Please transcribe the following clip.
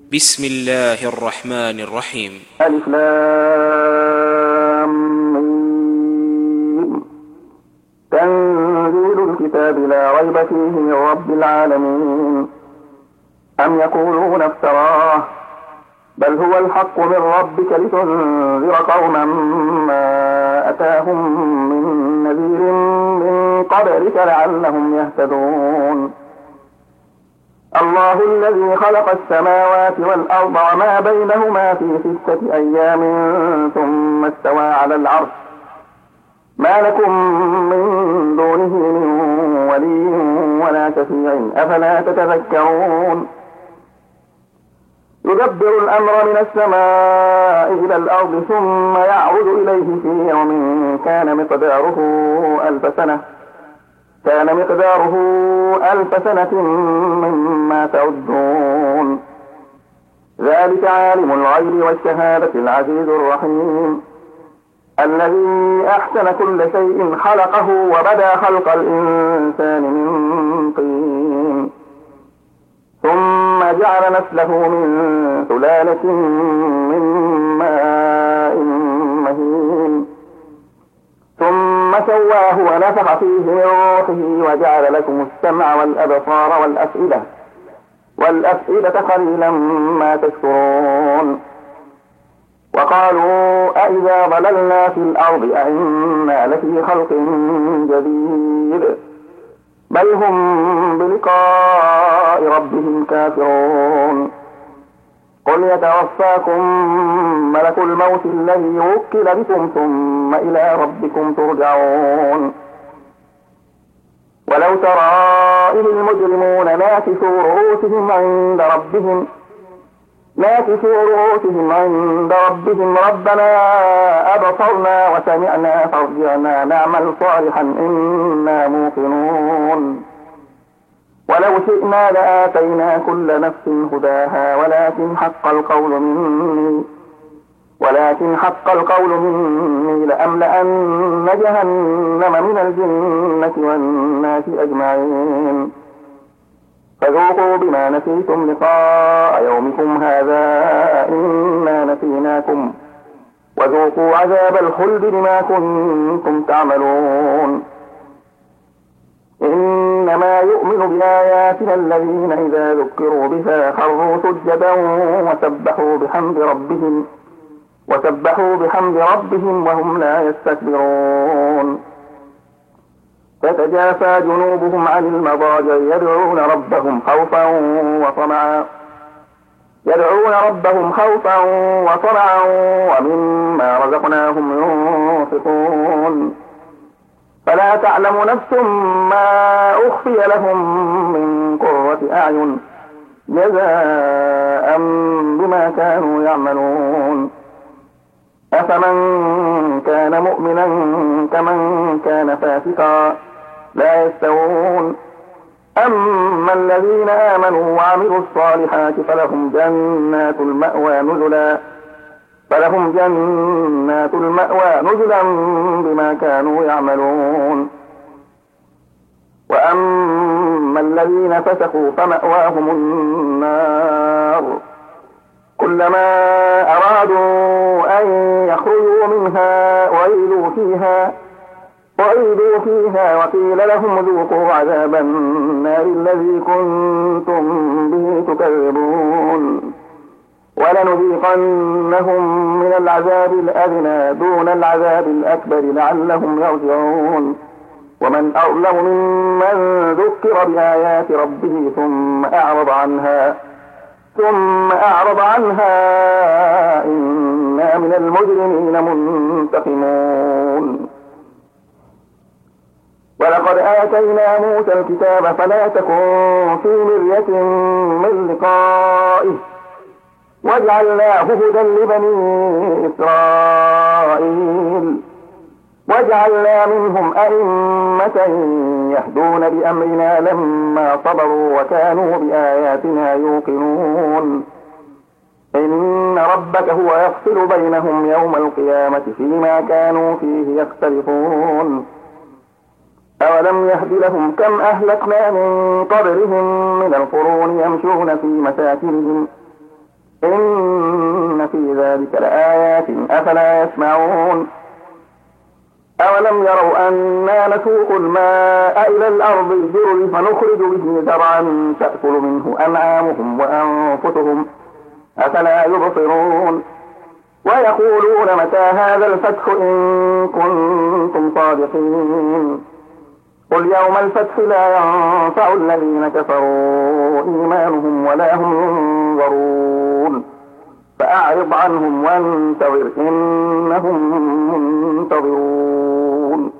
بسم الله الرحمن الرحيم. ألف لام ميم. تنزيل الكتاب لا ريب فيه من رب العالمين. أم يقولون افتراه بل هو الحق من ربك لتنذر قوما ما أتاهم من نذير من قبلك لعلهم يهتدون. الله الذي خلق السماوات والأرض وما بينهما في 6 أيام ثم استوى على العرش ما لكم من دونه من ولي ولا شفيع أفلا تتذكرون. يدبر الأمر من السماء إلى الأرض ثم يعرج إليه في يوم كان مقداره 1000 سنة مما تعدون. ذلك عالم الغيب والشهادة العزيز الرحيم الذي أحسن كل شيء خلقه وبدأ خلق الإنسان من طين ثم جعل نسله من سلالة من ماء مهين ثم سواه ونفخ فيه من روحه وجعل لكم السمع والأبصار والأفئدة قليلا ما تشكرون. وقالوا أإذا ضللنا في الأرض أئنا لفي خلق جديد بل هم بلقاء ربهم كافرون. قل يتوفاكم ملك الموت الذي وكل بكم ثم إلى ربكم ترجعون. ولو ترى إذ المجرمون ناكسوا رؤوسهم عند ربهم ربنا أبصرنا وسمعنا فارجعنا نعمل صالحا إنا موقنون. ولو شئنا لآتينا كل نفس هداها ولكن حق القول مني لأملأن جهنم من الجنة والناس أجمعين. فذوقوا بما نسيتم لقاء يومكم هذا إنا نسيناكم وذوقوا عذاب الخلد بما كنتم تعملون. إنما يؤمن بآياتنا الذين إذا ذكروا بها خروا سجدا وسبحوا بحمد ربهم وهم لا يستكبرون. تتجافى جنوبهم عن المضاجع يدعون ربهم خوفا وطمعا ومما رزقناهم ينفقون. فلا تعلم نفس ما أخفي لهم من قرة أعين جزاء بما كانوا يعملون. أفمن كان مؤمنا كمن كان فاسقا لا يستوون. أما الذين آمنوا وعملوا الصالحات فلهم جنات المأوى نزلا بما كانوا يعملون. وأما الذين فسقوا فمأواهم النار كلما أرادوا أن يخرجوا منها وعيدوا فيها وقيل لهم ذوقوا عذاب النار الذي كنتم به تكذبون. ولنذيقنهم من العذاب الأدنى دون العذاب الأكبر لعلهم يرجعون. ومن أظلم ممن ذكر بآيات ربه ثم أعرض عنها إنا من المجرمين منتقمون. ولقد آتينا موسى الكتاب فلا تكن في مرية من لقائه وجعلناه هدى لبني إسرائيل وجعلنا منهم أئمة يهدون بأمرنا لما صبروا وكانوا بآياتنا يوقنون. إن ربك هو يفصل بينهم يوم القيامة فيما كانوا فيه يختلفون. أولم يهد لهم كم أهلكنا من قبلهم من القرون يمشون في مساكنهم أفلا يسمعون أولم يروا أنا نسوق الماء إلى الأرض الجرز فنخرج به زرعا تأكل منه أنعامهم وأنفسهم أفلا يبصرون ويقولون متى هذا الفتح إن كنتم صادقين قل يوم الفتح لا ينفع الذين كفروا إيمانهم ولا هم ينظرون فأعرض عنهم وانتظر إنهم منتظرون